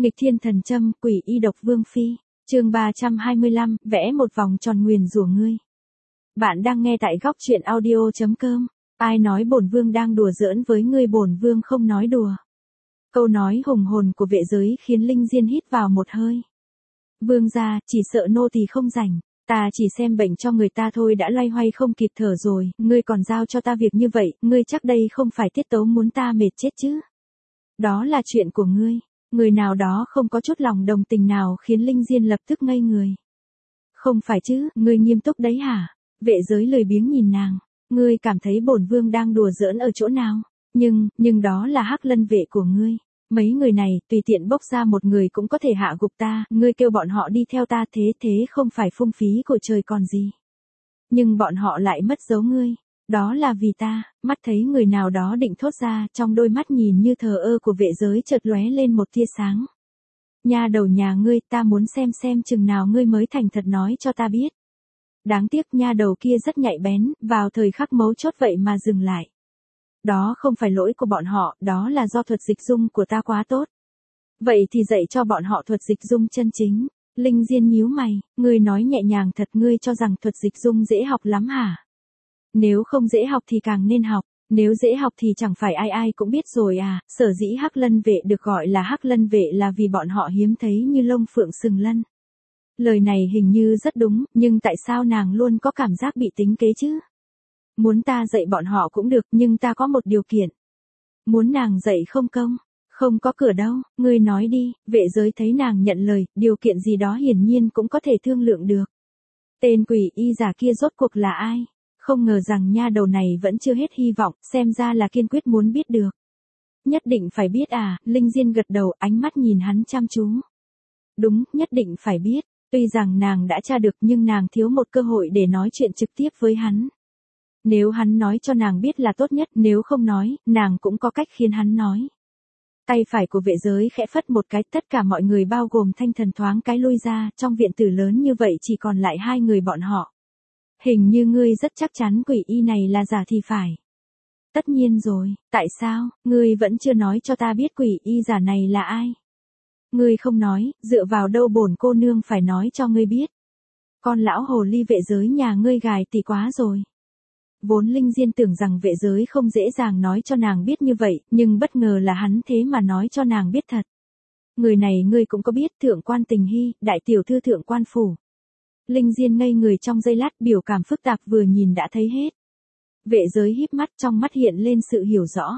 Nghịch thiên thần châm, quỷ y độc vương phi. Chương 325, vẽ một vòng tròn nguyền rủa ngươi. Bạn đang nghe tại góc truyện audio.com. Ai nói bổn vương đang đùa giỡn với ngươi, bổn vương không nói đùa. Câu nói hùng hồn của vệ giới khiến Linh Diên hít vào một hơi. Vương gia, chỉ sợ nô tỳ không rảnh, ta chỉ xem bệnh cho người ta thôi đã loay hoay không kịp thở rồi, ngươi còn giao cho ta việc như vậy, ngươi chắc đây không phải tiết tấu muốn ta mệt chết chứ? Đó là chuyện của ngươi. Người nào đó không có chút lòng đồng tình nào khiến Linh Diên lập tức ngây người. Không phải chứ, ngươi nghiêm túc đấy hả? Vệ giới lười biếng nhìn nàng. Ngươi cảm thấy bổn vương đang đùa giỡn ở chỗ nào? Nhưng đó là Hắc Lân vệ của ngươi. Mấy người này, tùy tiện bốc ra một người cũng có thể hạ gục ta, ngươi kêu bọn họ đi theo ta thế không phải phung phí của trời còn gì. Nhưng bọn họ lại mất dấu ngươi. Đó là vì ta. Mắt thấy người nào đó định thốt ra, trong đôi mắt nhìn như thờ ơ của vệ giới chợt lóe lên một tia sáng. Nha đầu nhà ngươi, ta muốn xem chừng nào ngươi mới thành thật nói cho ta biết. Đáng tiếc nha đầu kia rất nhạy bén, vào thời khắc mấu chốt vậy mà dừng lại. Đó không phải lỗi của bọn họ, đó là do thuật dịch dung của ta quá tốt. Vậy thì dạy cho bọn họ thuật dịch dung chân chính. Linh Diên nhíu mày, ngươi nói nhẹ nhàng thật, ngươi cho rằng thuật dịch dung dễ học lắm hả? Nếu không dễ học thì càng nên học, nếu dễ học thì chẳng phải ai cũng biết rồi à, sở dĩ Hắc Lân vệ được gọi là Hắc Lân vệ là vì bọn họ hiếm thấy như lông phượng sừng lân. Lời này hình như rất đúng, nhưng tại sao nàng luôn có cảm giác bị tính kế chứ? Muốn ta dạy bọn họ cũng được, nhưng ta có một điều kiện. Muốn nàng dạy không công, không có cửa đâu, ngươi nói đi. Vệ giới thấy nàng nhận lời, điều kiện gì đó hiển nhiên cũng có thể thương lượng được. Tên quỷ y giả kia rốt cuộc là ai? Không ngờ rằng nha đầu này vẫn chưa hết hy vọng, xem ra là kiên quyết muốn biết được. Nhất định phải biết à? Linh Diên gật đầu, ánh mắt nhìn hắn chăm chú. Đúng, nhất định phải biết. Tuy rằng nàng đã tra được nhưng nàng thiếu một cơ hội để nói chuyện trực tiếp với hắn. Nếu hắn nói cho nàng biết là tốt nhất, nếu không nói, nàng cũng có cách khiến hắn nói. Tay phải của vệ giới khẽ phất một cái, tất cả mọi người bao gồm Thanh Thần thoáng cái lui ra, trong viện tử lớn như vậy chỉ còn lại hai người bọn họ. Hình như ngươi rất chắc chắn quỷ y này là giả thì phải. Tất nhiên rồi, tại sao, ngươi vẫn chưa nói cho ta biết quỷ y giả này là ai? Ngươi không nói, dựa vào đâu bổn cô nương phải nói cho ngươi biết? Con lão hồ ly vệ giới nhà ngươi gài tỉ quá rồi. Vốn Linh Diên tưởng rằng vệ giới không dễ dàng nói cho nàng biết như vậy, nhưng bất ngờ là hắn thế mà nói cho nàng biết thật. Người này ngươi cũng có biết, Thượng quan Tình Hy, đại tiểu thư Thượng quan phủ. Linh Diên ngây người trong giây lát, biểu cảm phức tạp, vừa nhìn đã thấy hết. Vệ giới híp mắt, trong mắt hiện lên sự hiểu rõ.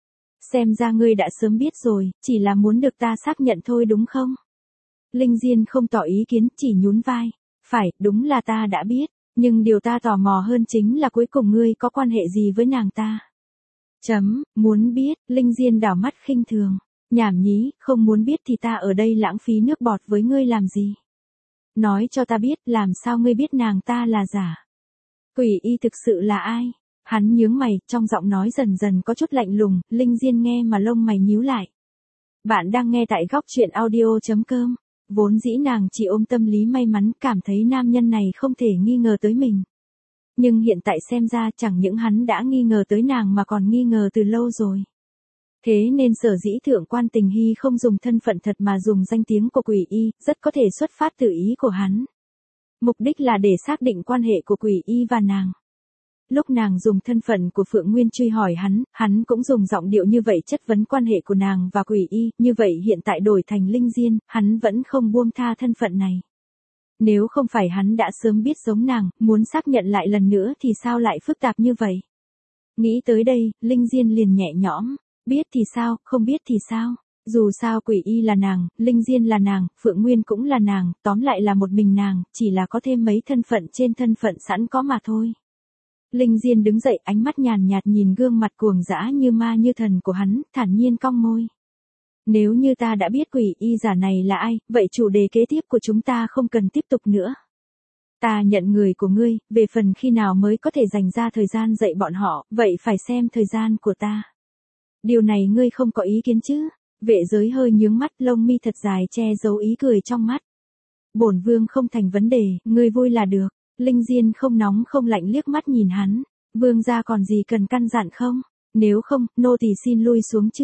Xem ra ngươi đã sớm biết rồi, chỉ là muốn được ta xác nhận thôi đúng không? Linh Diên không tỏ ý kiến, chỉ nhún vai. Phải, đúng là ta đã biết, nhưng điều ta tò mò hơn chính là cuối cùng ngươi có quan hệ gì với nàng ta? Muốn biết. Linh Diên đảo mắt khinh thường. Nhảm nhí, không muốn biết thì ta ở đây lãng phí nước bọt với ngươi làm gì? Nói cho ta biết, làm sao ngươi biết nàng ta là giả? Quỷ y thực sự là ai? Hắn nhướng mày, trong giọng nói dần dần có chút lạnh lùng. Linh Diên nghe mà lông mày nhíu lại. Bạn đang nghe tại góc truyện audio.com. Vốn dĩ nàng chỉ ôm tâm lý may mắn, cảm thấy nam nhân này không thể nghi ngờ tới mình. Nhưng hiện tại xem ra chẳng những hắn đã nghi ngờ tới nàng mà còn nghi ngờ từ lâu rồi. Thế nên sở dĩ Thượng quan Tình Hy không dùng thân phận thật mà dùng danh tiếng của quỷ y, rất có thể xuất phát từ ý của hắn. Mục đích là để xác định quan hệ của quỷ y và nàng. Lúc nàng dùng thân phận của Phượng Nguyên truy hỏi hắn cũng dùng giọng điệu như vậy chất vấn quan hệ của nàng và quỷ y, như vậy hiện tại đổi thành Linh Diên, hắn vẫn không buông tha thân phận này. Nếu không phải hắn đã sớm biết giống nàng, muốn xác nhận lại lần nữa thì sao lại phức tạp như vậy? Nghĩ tới đây, Linh Diên liền nhẹ nhõm. Biết thì sao, không biết thì sao? Dù sao quỷ y là nàng, Linh Diên là nàng, Phượng Nguyên cũng là nàng, tóm lại là một mình nàng, chỉ là có thêm mấy thân phận trên thân phận sẵn có mà thôi. Linh Diên đứng dậy, ánh mắt nhàn nhạt nhìn gương mặt cuồng dã như ma như thần của hắn, thản nhiên cong môi. Nếu như ta đã biết quỷ y giả này là ai, vậy chủ đề kế tiếp của chúng ta không cần tiếp tục nữa. Ta nhận người của ngươi, về phần khi nào mới có thể dành ra thời gian dạy bọn họ, vậy phải xem thời gian của ta. Điều này ngươi không có ý kiến chứ? Vệ giới hơi nhướng mắt, lông mi thật dài che giấu ý cười trong mắt. Bổn vương không thành vấn đề, ngươi vui là được. Linh Diên không nóng không lạnh liếc mắt nhìn hắn. Vương gia còn gì cần căn dặn không? Nếu không, nô tỳ xin lui xuống trước.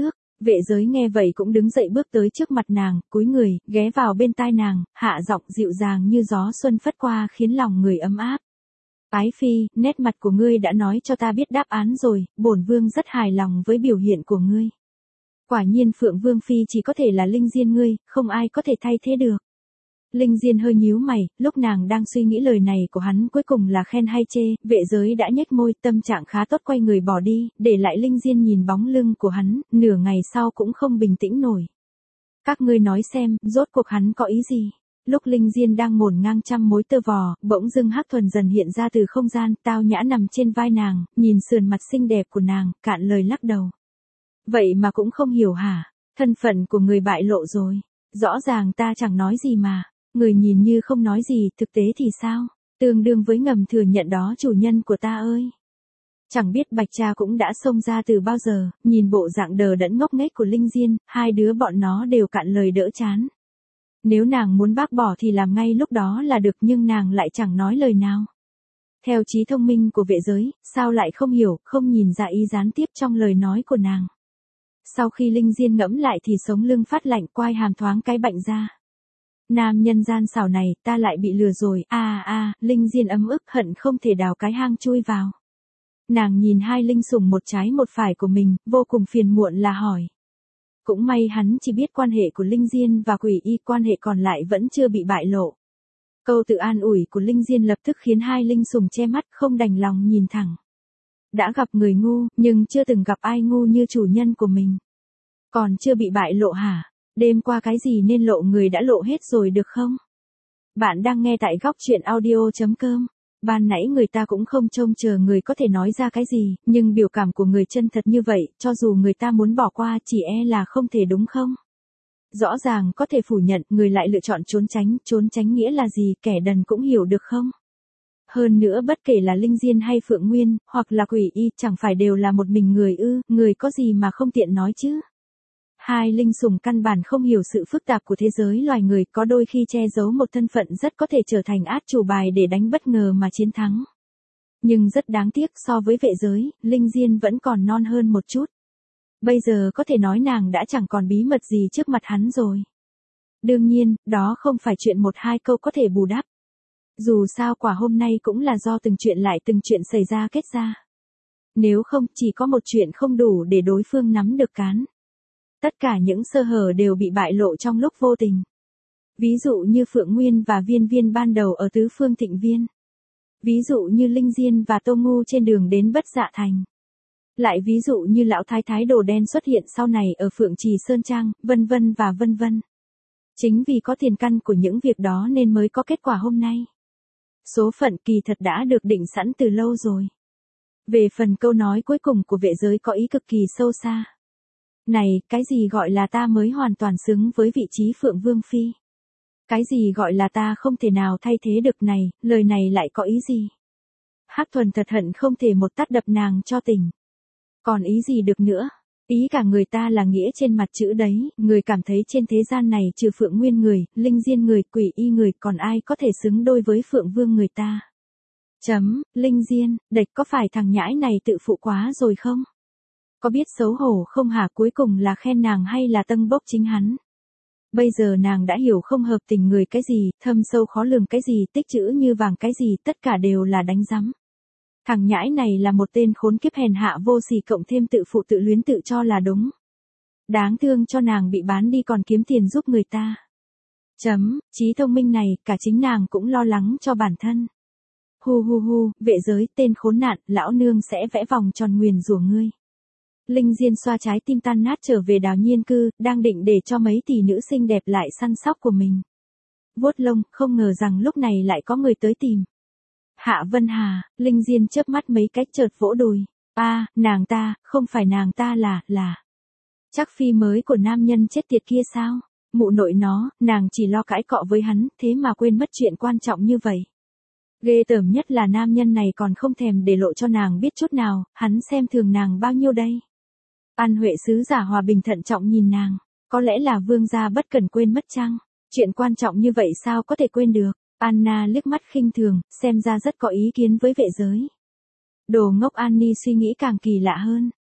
Vệ giới nghe vậy cũng đứng dậy bước tới trước mặt nàng, cúi người, ghé vào bên tai nàng, hạ giọng dịu dàng như gió xuân phất qua khiến lòng người ấm áp. Ái phi, nét mặt của ngươi đã nói cho ta biết đáp án rồi, bổn vương rất hài lòng với biểu hiện của ngươi. Quả nhiên Phượng Vương phi chỉ có thể là Linh Diên ngươi, không ai có thể thay thế được. Linh Diên hơi nhíu mày, lúc nàng đang suy nghĩ lời này của hắn cuối cùng là khen hay chê, vệ giới đã nhếch môi, tâm trạng khá tốt quay người bỏ đi, để lại Linh Diên nhìn bóng lưng của hắn, nửa ngày sau cũng không bình tĩnh nổi. Các ngươi nói xem, rốt cuộc hắn có ý gì? Lúc Linh Diên đang ngổn ngang trăm mối tơ vò, bỗng dưng Hắc Thuần dần hiện ra từ không gian, tao nhã nằm trên vai nàng, nhìn sườn mặt xinh đẹp của nàng, cạn lời lắc đầu. Vậy mà cũng không hiểu hả? Thân phận của người bại lộ rồi. Rõ ràng ta chẳng nói gì mà. Người nhìn như không nói gì, thực tế thì sao? Tương đương với ngầm thừa nhận đó chủ nhân của ta ơi. Chẳng biết Bạch Cha cũng đã xông ra từ bao giờ, nhìn bộ dạng đờ đẫn ngốc nghếch của Linh Diên, hai đứa bọn nó đều cạn lời đỡ chán. Nếu nàng muốn bác bỏ thì làm ngay lúc đó là được, nhưng nàng lại chẳng nói lời nào. Theo trí thông minh của vệ giới, sao lại không hiểu, không nhìn ra ý gián tiếp trong lời nói của nàng. Sau khi Linh Diên ngẫm lại thì sống lưng phát lạnh, quai hàm thoáng cái bạnh ra. Nam nhân gian xảo này, ta lại bị lừa rồi, Linh Diên ấm ức hận không thể đào cái hang chui vào. Nàng nhìn hai linh sủng một trái một phải của mình, vô cùng phiền muộn là hỏi. Cũng may hắn chỉ biết quan hệ của Linh Diên và Quỷ Y, quan hệ còn lại vẫn chưa bị bại lộ. Câu tự an ủi của Linh Diên lập tức khiến hai linh sủng che mắt không đành lòng nhìn thẳng. Đã gặp người ngu, nhưng chưa từng gặp ai ngu như chủ nhân của mình. Còn chưa bị bại lộ hả? Đêm qua cái gì nên lộ người đã lộ hết rồi được không? Bạn đang nghe tại góc truyện audio.com. Ban nãy người ta cũng không trông chờ người có thể nói ra cái gì, nhưng biểu cảm của người chân thật như vậy, cho dù người ta muốn bỏ qua chỉ e là không thể đúng không? Rõ ràng có thể phủ nhận, người lại lựa chọn trốn tránh nghĩa là gì, kẻ đần cũng hiểu được không? Hơn nữa bất kể là Linh Diên hay Phượng Nguyên, hoặc là Quỷ Y, chẳng phải đều là một mình người ư, người có gì mà không tiện nói chứ? Hai linh sủng căn bản không hiểu sự phức tạp của thế giới loài người, có đôi khi che giấu một thân phận rất có thể trở thành át chủ bài để đánh bất ngờ mà chiến thắng. Nhưng rất đáng tiếc, so với vệ giới, Linh Diên vẫn còn non hơn một chút. Bây giờ có thể nói nàng đã chẳng còn bí mật gì trước mặt hắn rồi. Đương nhiên, đó không phải chuyện một hai câu có thể bù đắp. Dù sao quả hôm nay cũng là do từng chuyện lại từng chuyện xảy ra kết ra. Nếu không, chỉ có một chuyện không đủ để đối phương nắm được cán. Tất cả những sơ hở đều bị bại lộ trong lúc vô tình. Ví dụ như Phượng Nguyên và Viên Viên ban đầu ở Tứ Phương Thịnh Viên. Ví dụ như Linh Diên và Tô Ngu trên đường đến Bất Dạ Thành. Lại ví dụ như lão thái thái đồ đen xuất hiện sau này ở Phượng Trì Sơn Trang, vân vân và vân vân. Chính vì có tiền căn của những việc đó nên mới có kết quả hôm nay. Số phận kỳ thật đã được định sẵn từ lâu rồi. Về phần câu nói cuối cùng của vệ giới có ý cực kỳ sâu xa. Này, cái gì gọi là ta mới hoàn toàn xứng với vị trí Phượng Vương Phi? Cái gì gọi là ta không thể nào thay thế được này, lời này lại có ý gì? Hắc Thuần thật hận không thể một tát đập nàng cho tỉnh. Còn ý gì được nữa? Ý cả người ta là nghĩa trên mặt chữ đấy, người cảm thấy trên thế gian này trừ Phượng Nguyên người, Linh Diên người, Quỷ Y người, còn ai có thể xứng đôi với Phượng Vương người ta? Linh Diên, đệch có phải thằng nhãi này tự phụ quá rồi không? Có biết xấu hổ không hả, cuối cùng là khen nàng hay là tâng bốc chính hắn? Bây giờ nàng đã hiểu không hợp tình người cái gì, thâm sâu khó lường cái gì, tích trữ như vàng cái gì, tất cả đều là đánh rắm. Thằng nhãi này là một tên khốn kiếp hèn hạ vô sỉ, cộng thêm tự phụ tự luyến tự cho là đúng. Đáng thương cho nàng bị bán đi còn kiếm tiền giúp người ta. Trí thông minh này, cả chính nàng cũng lo lắng cho bản thân. Vệ giới, tên khốn nạn, lão nương sẽ vẽ vòng tròn nguyền rủa ngươi. Linh Diên xoa trái tim tan nát trở về Đào Nhiên cư, đang định để cho mấy tỷ nữ xinh đẹp lại săn sóc của mình. Vuốt lông, không ngờ rằng lúc này lại có người tới tìm. Hạ Vân Hà, Linh Diên chớp mắt mấy cách chợt vỗ đùi. Nàng ta, không phải nàng ta là. Chắc phi mới của nam nhân chết tiệt kia sao? Mụ nội nó, nàng chỉ lo cãi cọ với hắn, thế mà quên mất chuyện quan trọng như vậy. Ghê tởm nhất là nam nhân này còn không thèm để lộ cho nàng biết chút nào, hắn xem thường nàng bao nhiêu đây. An Huệ sứ giả hòa bình thận trọng nhìn nàng, có lẽ là vương gia bất cần quên mất chăng? Chuyện quan trọng như vậy sao có thể quên được? Anna liếc mắt khinh thường, xem ra rất có ý kiến với vệ giới. Đồ ngốc. Annie suy nghĩ càng kỳ lạ hơn,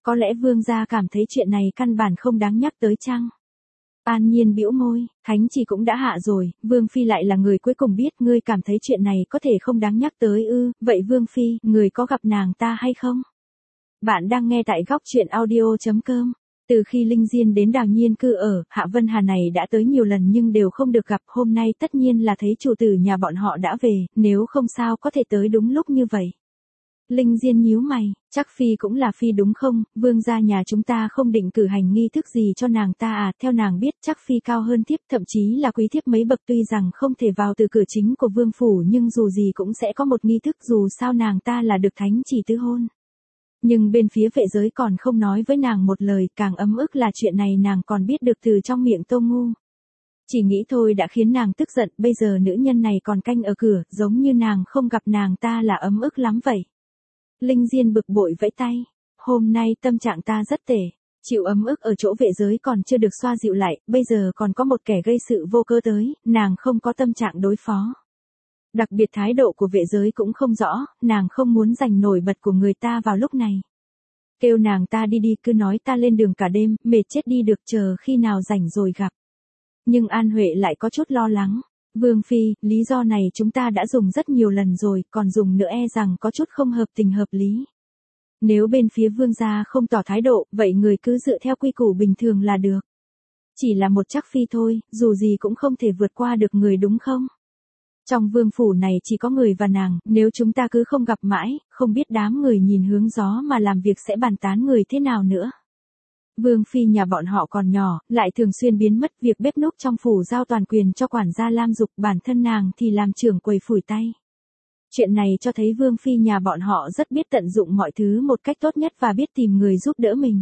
Có lẽ vương gia cảm thấy chuyện này căn bản không đáng nhắc tới chăng? An Nhiên bĩu môi, thánh chỉ cũng đã hạ rồi, Vương Phi lại là người cuối cùng biết, ngươi cảm thấy chuyện này có thể không đáng nhắc tới ư? Vậy Vương Phi, người có gặp nàng ta hay không? Bạn đang nghe tại góc truyện audio.com. Từ khi Linh Diên đến Đào Nhiên cư ở, Hạ Vân Hà này đã tới nhiều lần nhưng đều không được gặp, hôm nay tất nhiên là thấy chủ tử nhà bọn họ đã về, nếu không sao có thể tới đúng lúc như vậy. Linh Diên nhíu mày, chắc Phi cũng là Phi đúng không, vương gia nhà chúng ta không định cử hành nghi thức gì cho nàng ta à, theo nàng biết chắc Phi cao hơn thiếp, thậm chí là quý thiếp mấy bậc, tuy rằng không thể vào từ cửa chính của vương phủ nhưng dù gì cũng sẽ có một nghi thức, dù sao nàng ta là được thánh chỉ tứ hôn. Nhưng bên phía vệ giới còn không nói với nàng một lời, càng ấm ức là chuyện này nàng còn biết được từ trong miệng Tô Ngu. Chỉ nghĩ thôi đã khiến nàng tức giận, bây giờ nữ nhân này còn canh ở cửa, giống như nàng không gặp nàng ta là ấm ức lắm vậy. Linh Diên bực bội vẫy tay, hôm nay tâm trạng ta rất tệ, chịu ấm ức ở chỗ vệ giới còn chưa được xoa dịu lại, bây giờ còn có một kẻ gây sự vô cớ tới, nàng không có tâm trạng đối phó. Đặc biệt thái độ của vệ giới cũng không rõ, nàng không muốn giành nổi bật của người ta vào lúc này. Kêu nàng ta đi đi, cứ nói ta lên đường cả đêm, mệt chết đi được, chờ khi nào rảnh rồi gặp. Nhưng An Huệ lại có chút lo lắng. Vương Phi, lý do này chúng ta đã dùng rất nhiều lần rồi, còn dùng nữa e rằng có chút không hợp tình hợp lý. Nếu bên phía vương gia không tỏ thái độ, vậy người cứ dựa theo quy củ bình thường là được. Chỉ là một chắc Phi thôi, dù gì cũng không thể vượt qua được người đúng không? Trong vương phủ này chỉ có người và nàng, nếu chúng ta cứ không gặp mãi, không biết đám người nhìn hướng gió mà làm việc sẽ bàn tán người thế nào nữa. Vương Phi nhà bọn họ còn nhỏ, lại thường xuyên biến mất, việc bếp núc trong phủ giao toàn quyền cho quản gia Lam Dục, bản thân nàng thì làm trưởng quầy phủi tay. Chuyện này cho thấy Vương Phi nhà bọn họ rất biết tận dụng mọi thứ một cách tốt nhất và biết tìm người giúp đỡ mình.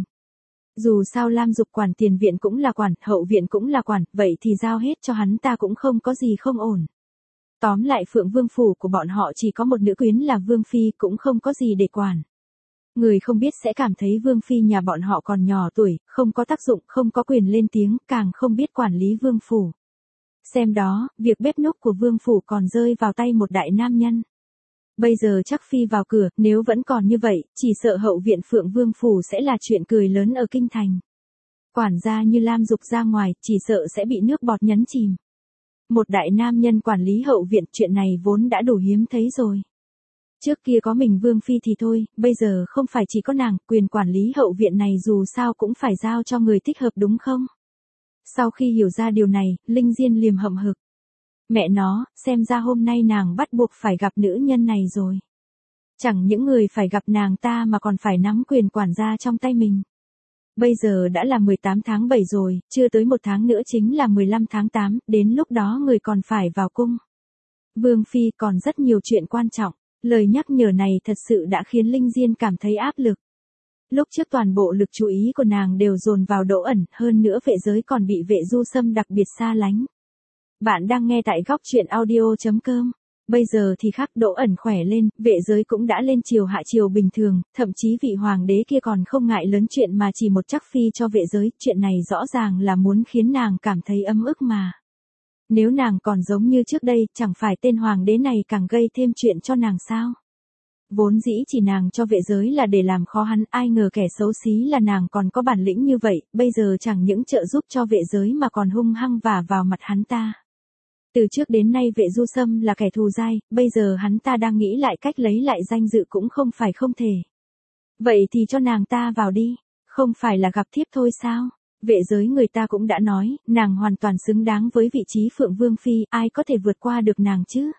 Dù sao Lam Dục quản tiền viện cũng là quản, hậu viện cũng là quản, vậy thì giao hết cho hắn ta cũng không có gì không ổn. Tóm lại Phượng Vương phủ của bọn họ chỉ có một nữ quyến là Vương Phi, cũng không có gì để quản. Người không biết sẽ cảm thấy Vương Phi nhà bọn họ còn nhỏ tuổi, không có tác dụng, không có quyền lên tiếng, càng không biết quản lý Vương phủ. Xem đó, việc bếp núc của Vương phủ còn rơi vào tay một đại nam nhân. Bây giờ chắc Phi vào cửa, nếu vẫn còn như vậy, chỉ sợ hậu viện Phượng Vương phủ sẽ là chuyện cười lớn ở kinh thành. Quản gia như Lam Dục ra ngoài, chỉ sợ sẽ bị nước bọt nhấn chìm. Một đại nam nhân quản lý hậu viện, chuyện này vốn đã đủ hiếm thấy rồi. Trước kia có mình Vương Phi thì thôi, bây giờ không phải chỉ có nàng, quyền quản lý hậu viện này dù sao cũng phải giao cho người thích hợp đúng không? Sau khi hiểu ra điều này, Linh Diên liềm hậm hực. Mẹ nó, xem ra hôm nay nàng bắt buộc phải gặp nữ nhân này rồi. Chẳng những người phải gặp nàng ta mà còn phải nắm quyền quản gia trong tay mình. Bây giờ đã là 18 tháng 7 rồi, chưa tới một tháng nữa chính là 15 tháng 8, đến lúc đó người còn phải vào cung. Vương Phi còn rất nhiều chuyện quan trọng, lời nhắc nhở này thật sự đã khiến Linh Diên cảm thấy áp lực. Lúc trước toàn bộ lực chú ý của nàng đều dồn vào Đỗ Ẩn, hơn nữa vệ giới còn bị vệ du sâm đặc biệt xa lánh. Bạn đang nghe tại góc truyện audio.com. Bây giờ thì khác, Đỗ Ẩn khỏe lên, vệ giới cũng đã lên triều hạ triều bình thường, thậm chí vị hoàng đế kia còn không ngại lớn chuyện mà chỉ một chắc Phi cho vệ giới, chuyện này rõ ràng là muốn khiến nàng cảm thấy ấm ức mà. Nếu nàng còn giống như trước đây, chẳng phải tên hoàng đế này càng gây thêm chuyện cho nàng sao? Vốn dĩ chỉ nàng cho vệ giới là để làm khó hắn, ai ngờ kẻ xấu xí là nàng còn có bản lĩnh như vậy, bây giờ chẳng những trợ giúp cho vệ giới mà còn hung hăng vả vào mặt hắn ta. Từ trước đến nay vệ du sâm là kẻ thù dai, bây giờ hắn ta đang nghĩ lại cách lấy lại danh dự cũng không phải không thể. Vậy thì cho nàng ta vào đi, không phải là gặp thiếp thôi sao? Vệ giới người ta cũng đã nói, nàng hoàn toàn xứng đáng với vị trí Phượng Vương Phi, ai có thể vượt qua được nàng chứ?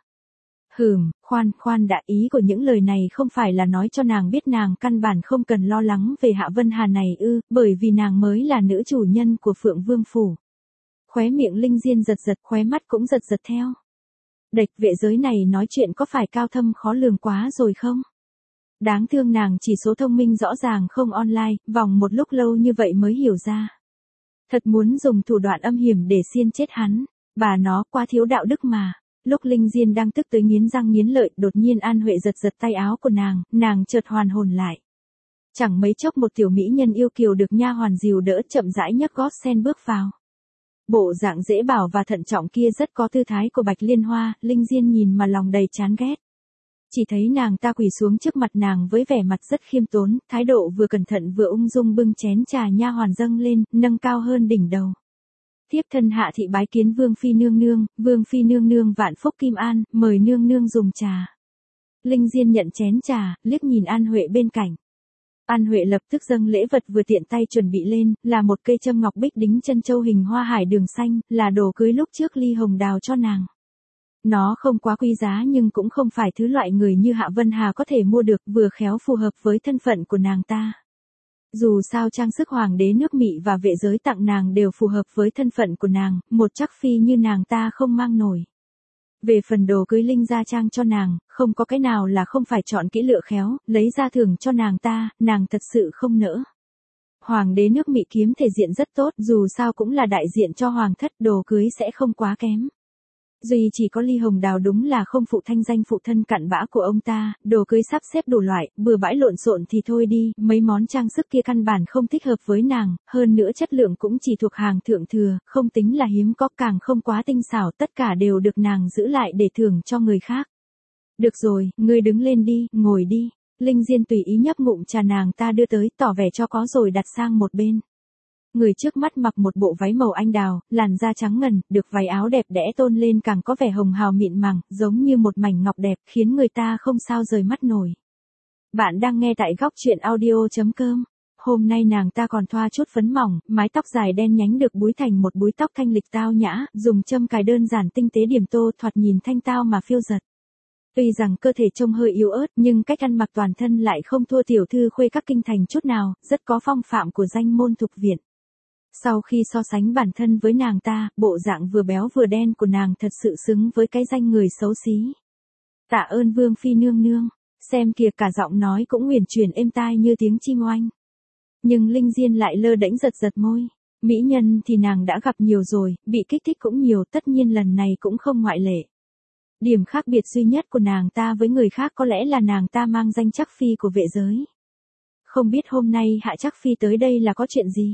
Khoan đã, ý của những lời này không phải là nói cho nàng biết nàng căn bản không cần lo lắng về Hạ Vân Hà này ư, bởi vì nàng mới là nữ chủ nhân của Phượng Vương Phủ. Khóe miệng Linh Diên giật giật, khóe mắt cũng giật giật theo. Địch vệ giới này nói chuyện có phải cao thâm khó lường quá rồi không? Đáng thương nàng chỉ số thông minh rõ ràng không online, vòng một lúc lâu như vậy mới hiểu ra. Thật muốn dùng thủ đoạn âm hiểm để xiên chết hắn, bà nó quá thiếu đạo đức mà. Lúc Linh Diên đang tức tới nghiến răng nghiến lợi, đột nhiên An Huệ giật giật tay áo của nàng chợt hoàn hồn lại. Chẳng mấy chốc một tiểu mỹ nhân yêu kiều được nha hoàn dìu đỡ chậm rãi nhấc gót sen bước vào. Bộ dạng dễ bảo và thận trọng kia rất có tư thái của Bạch Liên Hoa, Linh Diên nhìn mà lòng đầy chán ghét. Chỉ thấy nàng ta quỳ xuống trước mặt nàng với vẻ mặt rất khiêm tốn, thái độ vừa cẩn thận vừa ung dung bưng chén trà nha hoàn dâng lên, nâng cao hơn đỉnh đầu. Thiếp thân hạ thị bái kiến Vương Phi nương nương vạn phúc kim an, mời nương nương dùng trà. Linh Diên nhận chén trà, liếc nhìn An Huệ bên cạnh. An Huệ lập tức dâng lễ vật vừa tiện tay chuẩn bị lên, là một cây châm ngọc bích đính chân châu hình hoa hải đường xanh, là đồ cưới lúc trước Ly Hồng đào cho nàng. Nó không quá quý giá nhưng cũng không phải thứ loại người như Hạ Vân Hà có thể mua được, vừa khéo phù hợp với thân phận của nàng ta. Dù sao trang sức hoàng đế nước Mỹ và vệ giới tặng nàng đều phù hợp với thân phận của nàng, một trắc phi như nàng ta không mang nổi. Về phần đồ cưới Linh gia trang cho nàng, không có cái nào là không phải chọn kỹ lựa khéo, lấy ra thưởng cho nàng ta, nàng thật sự không nỡ. Hoàng đế nước Mỹ kiếm thể diện rất tốt, dù sao cũng là đại diện cho hoàng thất, đồ cưới sẽ không quá kém. Duy chỉ có Ly Hồng Đào đúng là không phụ thanh danh phụ thân cặn bã của ông ta, đồ cưới sắp xếp đủ loại, bừa bãi lộn xộn thì thôi đi, mấy món trang sức kia căn bản không thích hợp với nàng, hơn nữa chất lượng cũng chỉ thuộc hàng thượng thừa, không tính là hiếm có, càng không quá tinh xảo, tất cả đều được nàng giữ lại để thưởng cho người khác. Được rồi, ngươi đứng lên đi, ngồi đi. Linh Diên tùy ý nhấp ngụm trà nàng ta đưa tới, tỏ vẻ cho có rồi đặt sang một bên. Người trước mắt mặc một bộ váy màu anh đào, làn da trắng ngần, được váy áo đẹp đẽ tôn lên càng có vẻ hồng hào mịn màng, giống như một mảnh ngọc đẹp, khiến người ta không sao rời mắt nổi. Bạn đang nghe tại góc truyện audio.com. Hôm nay nàng ta còn thoa chút phấn mỏng, mái tóc dài đen nhánh được búi thành một búi tóc thanh lịch tao nhã, dùng châm cài đơn giản tinh tế điểm tô, thoạt nhìn thanh tao mà phiêu giật. Tuy rằng cơ thể trông hơi yếu ớt nhưng cách ăn mặc toàn thân lại không thua tiểu thư khuê các kinh thành chút nào, rất có phong phạm của danh môn thục viện. Sau khi so sánh bản thân với nàng ta, bộ dạng vừa béo vừa đen của nàng thật sự xứng với cái danh người xấu xí. Tạ ơn Vương Phi nương nương, xem kìa cả giọng nói cũng uyển chuyển êm tai như tiếng chim oanh. Nhưng Linh Diên lại lơ đễnh giật giật môi. Mỹ nhân thì nàng đã gặp nhiều rồi, bị kích thích cũng nhiều, tất nhiên lần này cũng không ngoại lệ. Điểm khác biệt duy nhất của nàng ta với người khác có lẽ là nàng ta mang danh Trắc Phi của vệ giới. Không biết hôm nay Hạ Trắc Phi tới đây là có chuyện gì?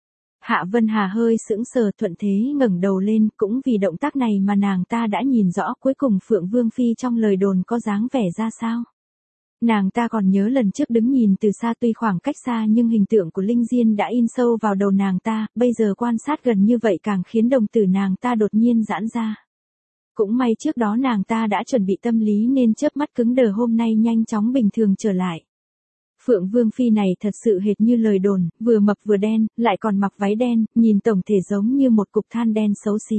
Hạ Vân Hà hơi sững sờ, thuận thế ngẩng đầu lên, cũng vì động tác này mà nàng ta đã nhìn rõ cuối cùng Phượng Vương Phi trong lời đồn có dáng vẻ ra sao. Nàng ta còn nhớ lần trước đứng nhìn từ xa, tuy khoảng cách xa nhưng hình tượng của Linh Diên đã in sâu vào đầu nàng ta, bây giờ quan sát gần như vậy càng khiến đồng tử nàng ta đột nhiên giãn ra. Cũng may trước đó nàng ta đã chuẩn bị tâm lý nên chớp mắt cứng đờ hôm nay nhanh chóng bình thường trở lại. Phượng Vương Phi này thật sự hệt như lời đồn, vừa mập vừa đen, lại còn mặc váy đen, nhìn tổng thể giống như một cục than đen xấu xí.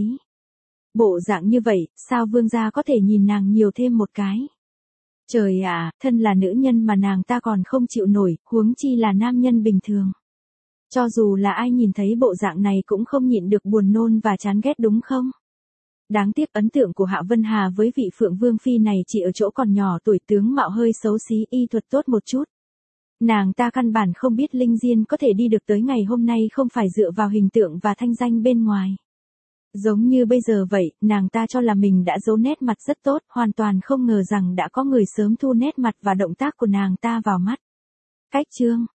Bộ dạng như vậy, sao vương gia có thể nhìn nàng nhiều thêm một cái? Trời ạ, thân là nữ nhân mà nàng ta còn không chịu nổi, huống chi là nam nhân bình thường. Cho dù là ai nhìn thấy bộ dạng này cũng không nhịn được buồn nôn và chán ghét đúng không? Đáng tiếc ấn tượng của Hạ Vân Hà với vị Phượng Vương Phi này chỉ ở chỗ còn nhỏ tuổi, tướng mạo hơi xấu xí, y thuật tốt một chút. Nàng ta căn bản không biết Linh Diên có thể đi được tới ngày hôm nay không phải dựa vào hình tượng và thanh danh bên ngoài. Giống như bây giờ vậy, nàng ta cho là mình đã giấu nét mặt rất tốt, hoàn toàn không ngờ rằng đã có người sớm thu nét mặt và động tác của nàng ta vào mắt. Cách chương